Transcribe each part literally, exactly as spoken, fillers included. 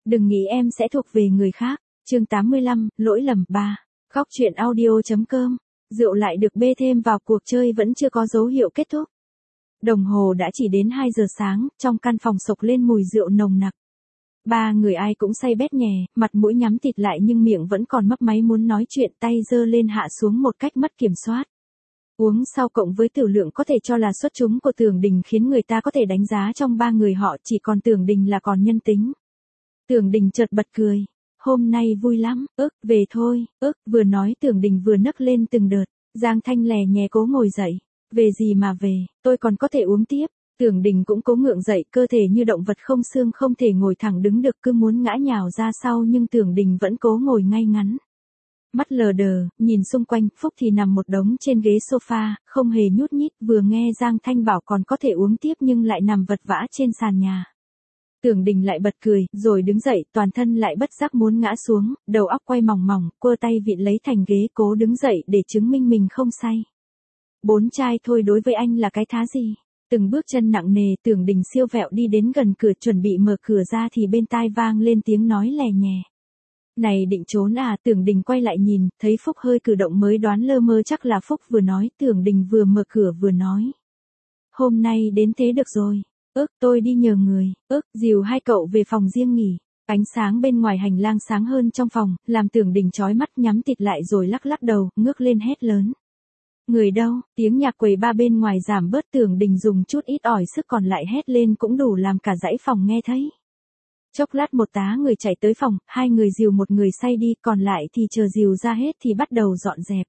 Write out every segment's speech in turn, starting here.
Đừng nghĩ em sẽ thuộc về người khác. Chương tám mươi lăm, lỗi lầm ba. Khóc chuyện audio.com. Rượu lại được bê thêm vào cuộc chơi vẫn chưa có dấu hiệu kết thúc. Đồng hồ đã chỉ đến hai giờ sáng, trong căn phòng sộc lên mùi rượu nồng nặc. Ba người ai cũng say bét nhè, mặt mũi nhắm tịt lại nhưng miệng vẫn còn mấp máy muốn nói chuyện, tay giơ lên hạ xuống một cách mất kiểm soát. Uống sau cộng với tiểu lượng có thể cho là xuất chúng của Tưởng Đình khiến người ta có thể đánh giá trong ba người họ chỉ còn Tưởng Đình là còn nhân tính. Tưởng Đình chợt bật cười. Hôm nay vui lắm, ức, về thôi, ức, vừa nói Tưởng Đình vừa nấc lên từng đợt. Giang Thanh lè nhè cố ngồi dậy. Về gì mà về, tôi còn có thể uống tiếp. Tưởng Đình cũng cố ngượng dậy, cơ thể như động vật không xương không thể ngồi thẳng đứng được, cứ muốn ngã nhào ra sau nhưng Tưởng Đình vẫn cố ngồi ngay ngắn. Mắt lờ đờ, nhìn xung quanh, Phúc thì nằm một đống trên ghế sofa, không hề nhút nhít, vừa nghe Giang Thanh bảo còn có thể uống tiếp nhưng lại nằm vật vã trên sàn nhà. Tưởng Đình lại bật cười, rồi đứng dậy, toàn thân lại bất giác muốn ngã xuống, đầu óc quay mòng mòng, quơ tay vịn lấy thành ghế cố đứng dậy để chứng minh mình không say. Bốn chai thôi đối với anh là cái thá gì? Từng bước chân nặng nề, Tưởng Đình siêu vẹo đi đến gần cửa chuẩn bị mở cửa ra thì bên tai vang lên tiếng nói lè nhè. Này định trốn à? Tưởng Đình quay lại nhìn, thấy Phúc hơi cử động mới đoán lơ mơ chắc là Phúc vừa nói, Tưởng Đình vừa mở cửa vừa nói. Hôm nay đến thế được rồi. Ước, tôi đi nhờ người, ước, dìu hai cậu về phòng riêng nghỉ. Ánh sáng bên ngoài hành lang sáng hơn trong phòng, làm Tưởng Đình chói mắt nhắm tịt lại rồi lắc lắc đầu, ngước lên hét lớn. Người đâu? Tiếng nhạc quầy ba bên ngoài giảm bớt, Tưởng Đình dùng chút ít ỏi sức còn lại hét lên cũng đủ làm cả dãy phòng nghe thấy. Chốc lát một tá người chạy tới phòng, hai người dìu một người say đi, còn lại thì chờ dìu ra hết thì bắt đầu dọn dẹp.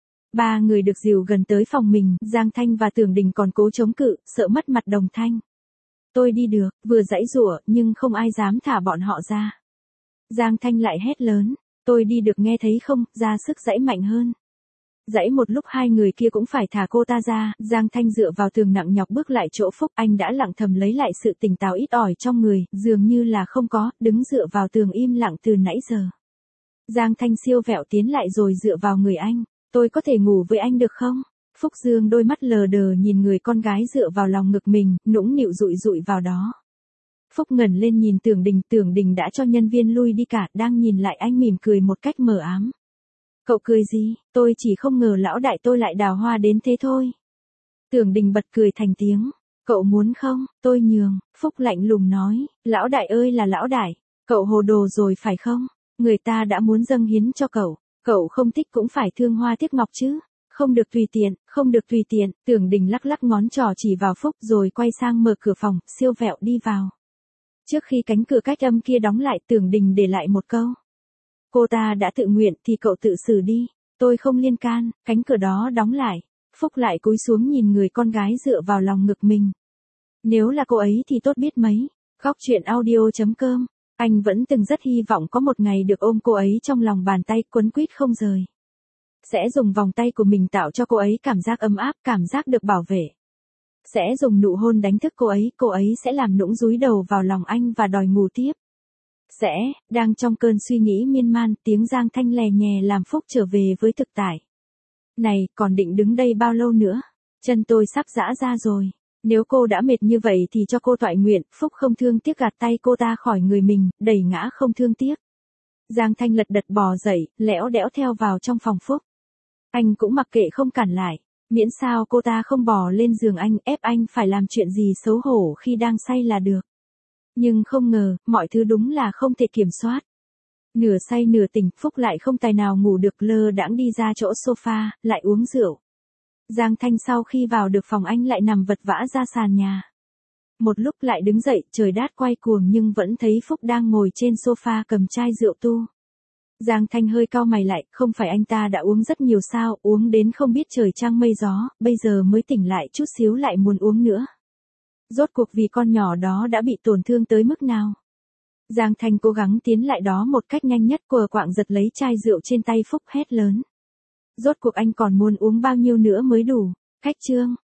Ba người được dìu gần tới phòng mình, Giang Thanh và Tưởng Đình còn cố chống cự, sợ mất mặt đồng thanh. Tôi đi được, vừa giãy giụa, nhưng không ai dám thả bọn họ ra. Giang Thanh lại hét lớn, tôi đi được nghe thấy không, ra sức giãy mạnh hơn. Giãy một lúc hai người kia cũng phải thả cô ta ra, Giang Thanh dựa vào tường nặng nhọc bước lại chỗ Phúc, anh đã lặng thầm lấy lại sự tỉnh táo ít ỏi trong người, dường như là không có, đứng dựa vào tường im lặng từ nãy giờ. Giang Thanh siêu vẹo tiến lại rồi dựa vào người anh, tôi có thể ngủ với anh được không? Phúc dương đôi mắt lờ đờ nhìn người con gái dựa vào lòng ngực mình, nũng nịu dụi dụi vào đó. Phúc ngẩng lên nhìn Tưởng Đình, Tưởng Đình đã cho nhân viên lui đi cả, đang nhìn lại anh mỉm cười một cách mờ ám. Cậu cười gì, tôi chỉ không ngờ lão đại tôi lại đào hoa đến thế thôi. Tưởng Đình bật cười thành tiếng, cậu muốn không, tôi nhường, Phúc lạnh lùng nói, lão đại ơi là lão đại, cậu hồ đồ rồi phải không, người ta đã muốn dâng hiến cho cậu, cậu không thích cũng phải thương hoa tiếc ngọc chứ, không được tùy tiện, không được tùy tiện, Tưởng Đình lắc lắc ngón trỏ chỉ vào Phúc rồi quay sang mở cửa phòng, siêu vẹo đi vào. Trước khi cánh cửa cách âm kia đóng lại, Tưởng Đình để lại một câu. Cô ta đã tự nguyện thì cậu tự xử đi, tôi không liên can, cánh cửa đó đóng lại. Phúc lại cúi xuống nhìn người con gái dựa vào lòng ngực mình. Nếu là cô ấy thì tốt biết mấy. Khóc chuyện audio.com, anh vẫn từng rất hy vọng có một ngày được ôm cô ấy trong lòng bàn tay quấn quýt không rời. Sẽ dùng vòng tay của mình tạo cho cô ấy cảm giác ấm áp, cảm giác được bảo vệ. Sẽ dùng nụ hôn đánh thức cô ấy, cô ấy sẽ làm nũng dúi đầu vào lòng anh và đòi ngủ tiếp. Sẽ, đang trong cơn suy nghĩ miên man, tiếng Giang Thanh lè nhè làm Phúc trở về với thực tại. Này, còn định đứng đây bao lâu nữa? Chân tôi sắp giã ra rồi. Nếu cô đã mệt như vậy thì cho cô toại nguyện, Phúc không thương tiếc gạt tay cô ta khỏi người mình, đẩy ngã không thương tiếc. Giang Thanh lật đật bò dậy, lẽo đẽo theo vào trong phòng Phúc. Anh cũng mặc kệ không cản lại, miễn sao cô ta không bò lên giường anh, ép anh phải làm chuyện gì xấu hổ khi đang say là được. Nhưng không ngờ, mọi thứ đúng là không thể kiểm soát. Nửa say nửa tỉnh, Phúc lại không tài nào ngủ được, lơ đãng đi ra chỗ sofa, lại uống rượu. Giang Thanh sau khi vào được phòng anh lại nằm vật vã ra sàn nhà. Một lúc lại đứng dậy, trời đát quay cuồng nhưng vẫn thấy Phúc đang ngồi trên sofa cầm chai rượu tu. Giang Thanh hơi cau mày lại, không phải anh ta đã uống rất nhiều sao, uống đến không biết trời trăng mây gió, bây giờ mới tỉnh lại chút xíu lại muốn uống nữa. Rốt cuộc vì con nhỏ đó đã bị tổn thương tới mức nào? Giang Thanh cố gắng tiến lại đó một cách nhanh nhất, quờ quạng giật lấy chai rượu trên tay Phúc hét lớn. Rốt cuộc anh còn muốn uống bao nhiêu nữa mới đủ? Khách trương,